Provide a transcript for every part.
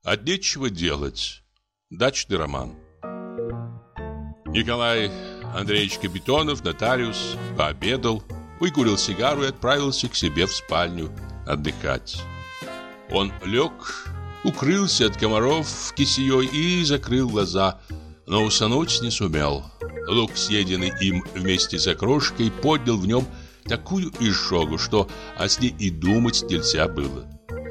От нечего делать. Дачный роман. Николай Андреевич Капитонов, нотариус, пообедал, выкурил сигару и отправился к себе в спальню отдыхать. Он лег, укрылся от комаров кисеей и закрыл глаза, но уснуть не сумел. Лук, съеденный им вместе с окрошкой, поднял в нем такую изжогу, что о сне и думать нельзя было.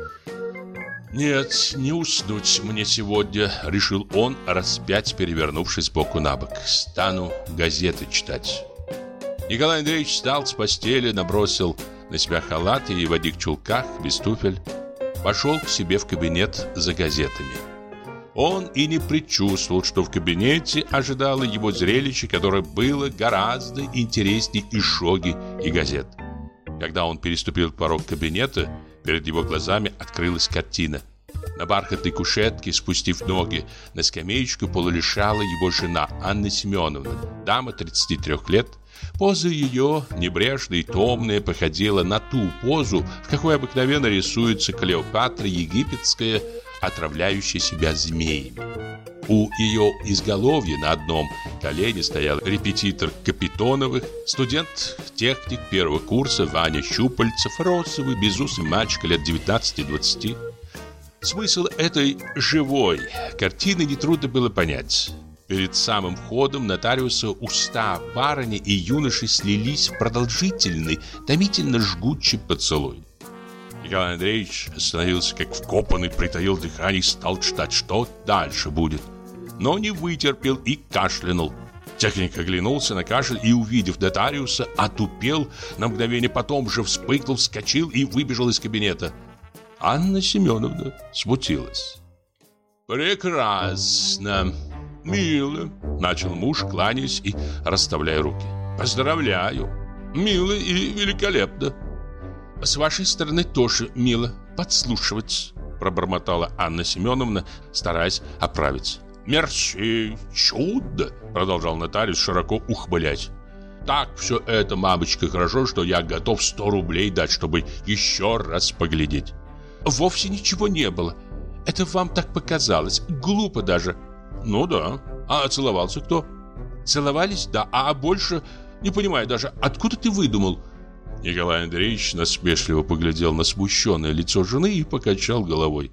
«Нет, не уснуть мне сегодня», — решил он, распять перевернувшись сбоку на бок. «Стану газеты читать». Николай Андреевич встал с постели, набросил на себя халат и в одних чулках, без туфель, пошел к себе в кабинет за газетами. Он и не предчувствовал, что в кабинете ожидало его зрелище, которое было гораздо интереснее изжоги и газет. Когда он переступил порог кабинета, перед его глазами открылась картина. На бархатной кушетке, спустив ноги на скамеечку, полулежала его жена Анна Семеновна, дама 33 лет. Поза ее, небрежная и томная, походила на ту позу, в какой обыкновенно рисуется Клеопатра египетская, отравляющая себя змеями. У ее изголовья на одном колене стоял репетитор Капитоновых, студент-техник первого курса Ваня Щупальцев, розовый, безусый мальчик лет 19-20. Смысл этой живой картины нетрудно было понять. Перед самым входом нотариуса уста барыни и юноши слились в продолжительный, томительно жгучий поцелуй. Николай Андреевич остановился как вкопанный, притаил дыхание и стал ждать, что дальше будет. Но не вытерпел и кашлянул. Техник оглянулся на кашель и, увидев нотариуса, отупел, на мгновение потом же вспыхнул, вскочил и выбежал из кабинета. Анна Семеновна смутилась. «Прекрасно, мило», — начал муж, кланяясь и расставляя руки. «Поздравляю, мило и великолепно». «С вашей стороны тоже мило подслушивать», — пробормотала Анна Семеновна, стараясь оправиться. «Мерси, чудо», — продолжал нотариус, широко ухмыляясь. «Так все это, мамочка, хорошо, что я готов 100 рублей дать, чтобы еще раз поглядеть». «Вовсе ничего не было. Это вам так показалось. Глупо даже». «Ну да. А целовался кто?» «Целовались, да. А больше не понимаю даже, откуда ты выдумал?» Николай Андреевич насмешливо поглядел на смущенное лицо жены и покачал головой.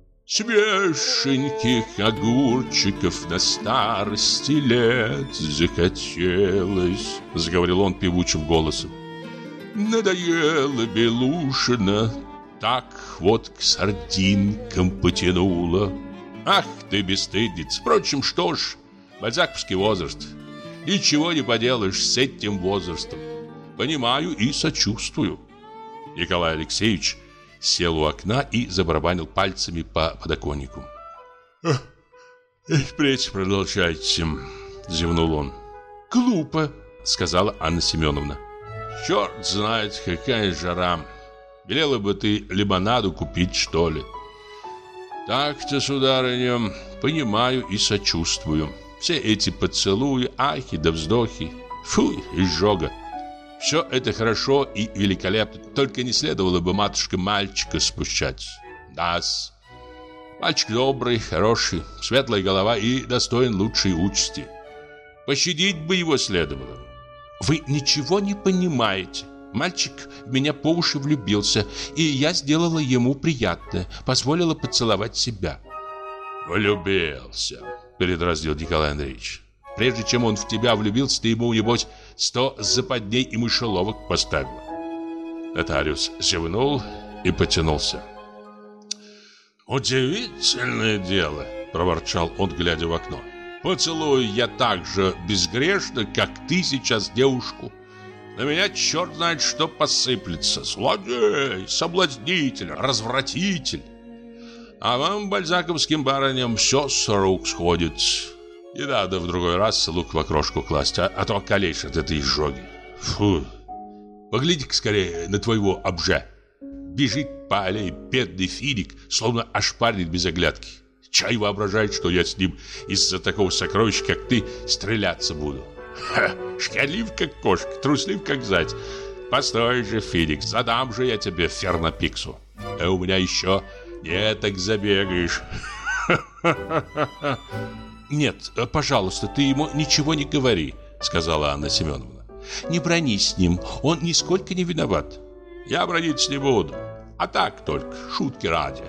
«Свеженьких огурчиков на старости лет захотелось», — заговорил он певучим голосом. «Надоело Белушина, так вот к сардинкам потянуло. Ах ты, бесстыдница! Впрочем, что ж, бальзаковский возраст. Ничего не поделаешь с этим возрастом. Понимаю и сочувствую». Николай Алексеевич сел у окна и забарабанил пальцами по подоконнику. «Впредь продолжайте», — зевнул он. «Глупо», — сказала Анна Семеновна. «Черт знает, какая жара. Велела бы ты лимонаду купить, что ли?» «Так-то, сударыня, понимаю и сочувствую. Все эти поцелуи, ахи да вздохи. Фу, изжога. Все это хорошо и великолепно, только не следовало бы, матушка, мальчика спущать. Да-с. Мальчик добрый, хороший, светлая голова и достоин лучшей участи. Пощадить бы его следовало». «Вы ничего не понимаете. Мальчик в меня по уши влюбился, и я сделала ему приятное, позволила поцеловать себя». «Влюбился», — передразнил Николай Андреевич. «Прежде чем он в тебя влюбился, ты ему, небось, 100 западней и мышеловок поставила». Нотариус зевнул и потянулся. «Удивительное дело», — проворчал он, глядя в окно. «Поцелую я так же безгрешно, как ты сейчас девушку. На меня черт знает что посыплется. Злодей, соблазнитель, развратитель. А вам, бальзаковским барыням, все с рук сходит. Не надо в другой раз лук в окрошку класть, а то околеешь от этой изжоги. Фу. Погляди-ка скорее на твоего обжа. Бежит по аллее бедный финик, словно ошпарит без оглядки. Чай воображает, что я с ним из-за такого сокровища, как ты, стреляться буду. Ха, шкодлив, как кошка, труслив, как заяц. Постой же, Феникс, задам же я тебе фернопиксу. А у меня еще не так забегаешь. «Нет, пожалуйста, ты ему ничего не говори», — сказала Анна Семеновна. «Не бронись с ним, он нисколько не виноват». «Я брониться не буду, а так только, шутки ради».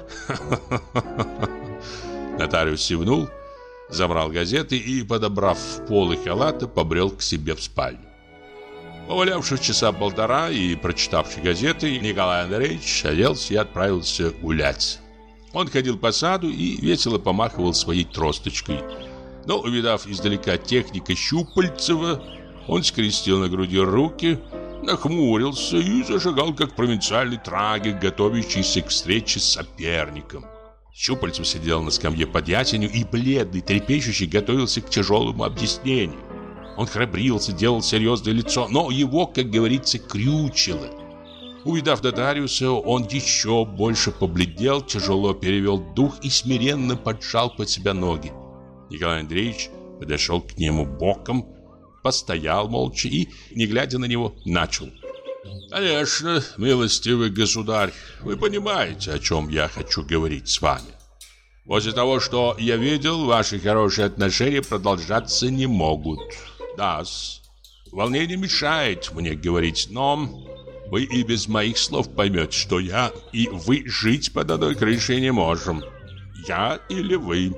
Нотариус зевнул, забрал газеты и, подобрав полы халата, побрел к себе в спальню. Повалявшись часа полтора и прочитавший газеты, Николай Андреевич оделся и отправился гулять. Он ходил по саду и весело помахивал своей тросточкой. Но, увидав издалека техника Щупальцева, он скрестил на груди руки, нахмурился и зашагал, как провинциальный трагик, готовящийся к встрече с соперником. Щупальцев сидел на скамье под ясенью и, бледный, трепещущий, готовился к тяжелому объяснению. Он храбрился, делал серьезное лицо, но его, как говорится, крючило. Увидав нотариуса, он еще больше побледнел, тяжело перевел дух и смиренно поджал под себя ноги. Николай Андреевич подошел к нему боком, постоял молча и, не глядя на него, начал. «Конечно, милостивый государь, вы понимаете, о чем я хочу говорить с вами. После того, что я видел, ваши хорошие отношения продолжаться не могут. Да-с, волнение мешает мне говорить, но вы и без моих слов поймете, что я и вы жить под одной крышей не можем. Я или вы».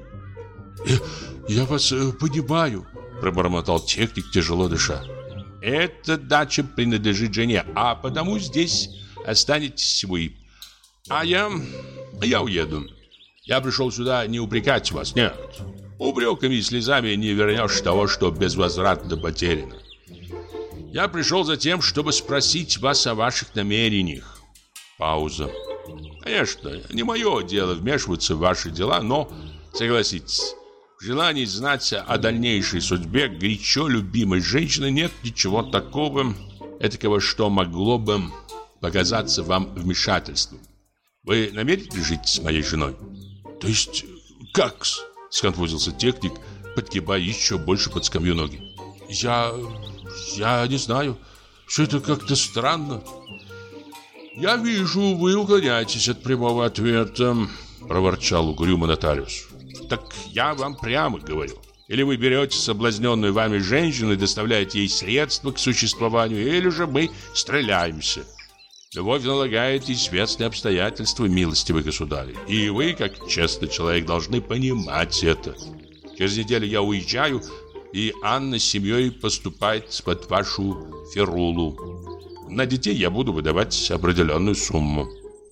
«Я вас понимаю», — пробормотал техник, тяжело дыша. «Эта дача принадлежит жене, а потому здесь останетесь вы. А я уеду. Я пришел сюда не упрекать вас, нет. Упреками и слезами не вернешь того, что безвозвратно потеряно. Я пришел за тем, чтобы спросить вас о ваших намерениях». Пауза. «Конечно, не мое дело вмешиваться в ваши дела, но, согласитесь, в желании знать о дальнейшей судьбе горячо любимой женщины нет ничего такого, что могло бы показаться вам вмешательством. Вы намерены жить с моей женой?» «То есть как-с?» — сконфузился техник, подгибая еще больше под скамью ноги. Я не знаю. Все это как-то странно». «Я вижу, вы уклоняетесь от прямого ответа», — проворчал угрюмо нотариус. «Так я вам прямо говорю. Или вы берете соблазненную вами женщину и доставляете ей средства к существованию, или же мы стреляемся. Любовь налагает известные обстоятельства, милостивый государь, и вы, как честный человек, должны понимать это. Через неделю я уезжаю, и Анна с семьей поступает под вашу ферулу. На детей я буду выдавать определенную сумму».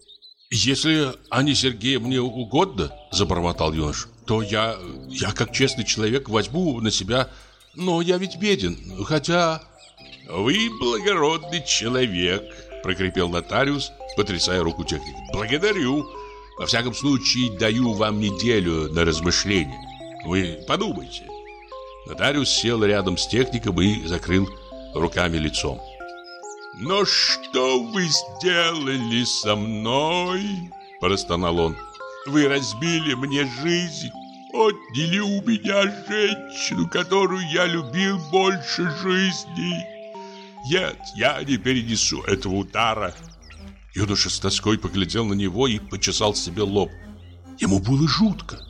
«Если Анне Сергеевне угодно, — забормотал юноша, — то я, как честный человек, возьму на себя. Но я ведь беден, хотя...» «Вы благородный человек, — прокрепел нотариус, потрясая руку техника. — Благодарю. Во всяком случае, даю вам неделю на размышление. Вы подумайте». Нотариус сел рядом с техником и закрыл руками лицо. «Но что вы сделали со мной?» – простонал он. «Вы разбили мне жизнь, отняли у меня женщину, которую я любил больше жизни. Нет, я не перенесу этого удара». Юноша с тоской поглядел на него и почесал себе лоб. Ему было жутко.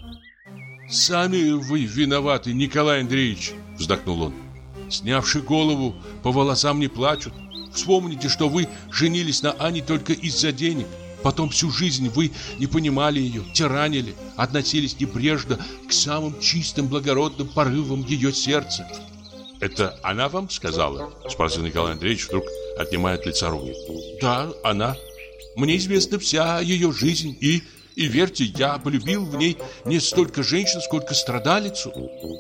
«Сами вы виноваты, Николай Андреевич», – вздохнул он. «Снявши голову, по волосам не плачут. Вспомните, что вы женились на Ане только из-за денег. Потом всю жизнь вы не понимали ее, тиранили, относились небрежно к самым чистым, благородным порывам ее сердца». «Это она вам сказала?» – спросил Николай Андреевич, вдруг отнимая от лица руку. «Да, она. Мне известна вся ее жизнь, и верьте, я полюбил в ней не столько женщин, сколько страдалицу».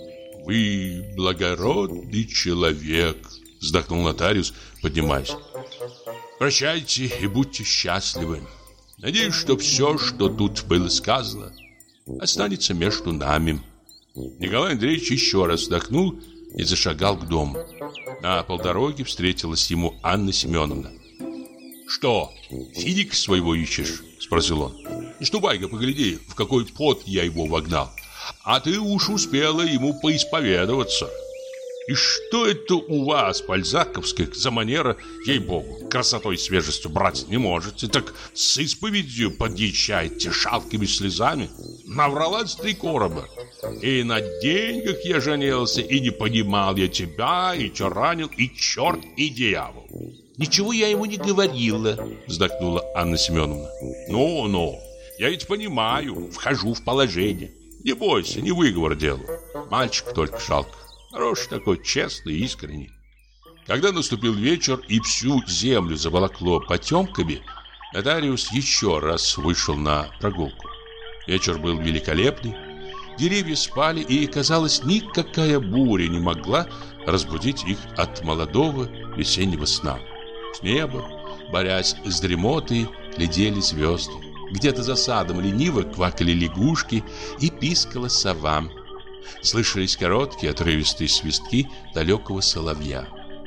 «Вы благородный человек», — вздохнул нотариус, поднимаясь. «Прощайте и будьте счастливы. Надеюсь, что все, что тут было сказано, останется между нами». Николай Андреевич еще раз вздохнул и зашагал к дому. На полдороге встретилась ему Анна Семеновна. «Что, финик своего ищешь?» — спросил он. «Ступай-ка, погляди, в какой пот я его вогнал. А ты уж успела ему поисповедоваться. И что это у вас, бальзаковских, за манера, ей-богу, красотой и свежестью брать не можете, так с исповедью подъезжаете шалкими слезами? Навралась 3 короба. И на деньгах я женился, и не понимал я тебя, и тиранил, и черт, и дьявол. Ничего я ему не говорила, вздохнула Анна Семеновна. Ну, я ведь понимаю, вхожу в положение. Не бойся, не выговор делаю. Мальчик только жалко. Хороший такой, честный, искренний. Когда наступил вечер и всю землю заволокло потемками, нотариус еще раз вышел на прогулку. Вечер был великолепный. Деревья спали, и, казалось, никакая буря не могла разбудить их от молодого весеннего сна. С неба, борясь с дремотой, глядели звезды. Где-то за садом лениво квакали лягушки и пискала сова. Слышались короткие отрывистые свистки далекого соловья.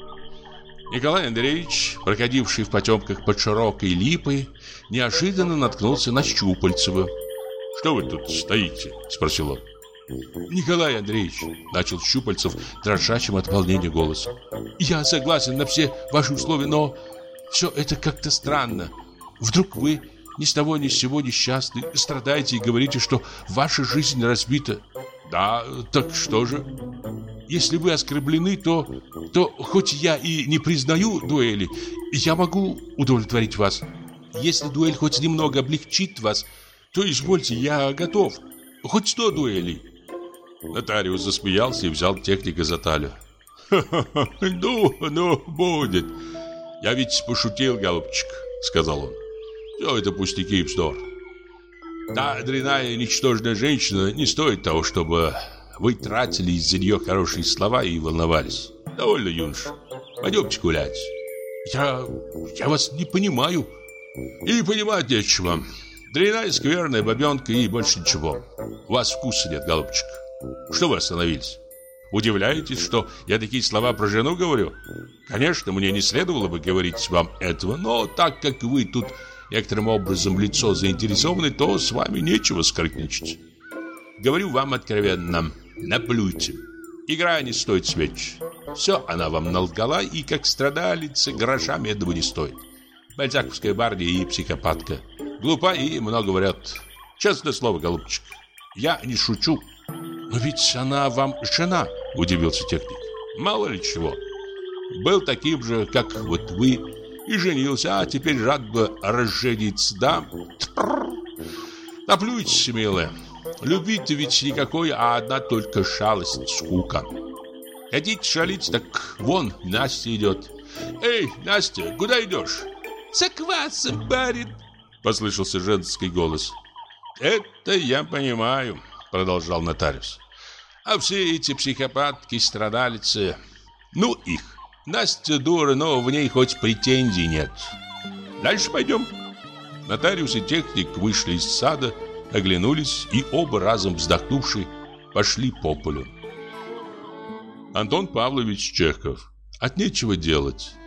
Николай Андреевич, проходивший в потемках под широкой липой, неожиданно наткнулся на Щупальцева. «Что вы тут стоите?» – спросил он. «Николай Андреевич», – начал Щупальцев дрожащим от волнения голосом, – «я согласен на все ваши условия, но все это как-то странно. Вдруг вы ни с того ни с сего несчастны, страдаете и говорите, что ваша жизнь разбита». «Да, так что же?» «Если вы оскорблены, то хоть я и не признаю дуэли, я могу удовлетворить вас. Если дуэль хоть немного облегчит вас, то извольте, я готов. Хоть 100 дуэлей». Нотариус засмеялся и взял техника за талию. «Ха-ха-ха, ну, будет. Я ведь пошутил, голубчик», — сказал он. «Все это пустяки и вздор. Та дрянная ничтожная женщина не стоит того, чтобы вы тратили из-за нее хорошие слова и волновались. Довольно, юноша. Пойдемте гулять». Я вас не понимаю». «И понимать нечего. Дрянная, скверная бабенка и больше ничего. У вас вкуса нет, голубчик. Что вы остановились? Удивляетесь, что я такие слова про жену говорю? Конечно, мне не следовало бы говорить вам этого, но так как вы тут некоторым образом лицо заинтересованы, то с вами нечего скрытничать. Говорю вам откровенно, наплюйте. Игра не стоит свеч. Все она вам налгала, и как страдалица гроша медного не стоит. Бальзаковская барыня и психопатка. Глупа и много врет. Честное слово, голубчик, я не шучу». «Но ведь она вам жена», — удивился техник. «Мало ли чего. Был таким же, как вот вы, и женился, а теперь рад бы разжениться, да? Наплюйтесь, милая. Любви-то ведь никакой, а одна только шалость, скука. Хотите шалить, так вон Настя идет. Эй, Настя, куда идешь?» «За квасом, барин», — послышался женский голос. «Это я понимаю», — продолжал нотариус. «А все эти психопатки, страдалицы, ну их. Настя дура, но в ней хоть претензий нет. Дальше пойдем». Нотариус и техник вышли из сада, оглянулись и оба разом вздохнувши пошли по полю. Антон Павлович Чехов. От нечего делать.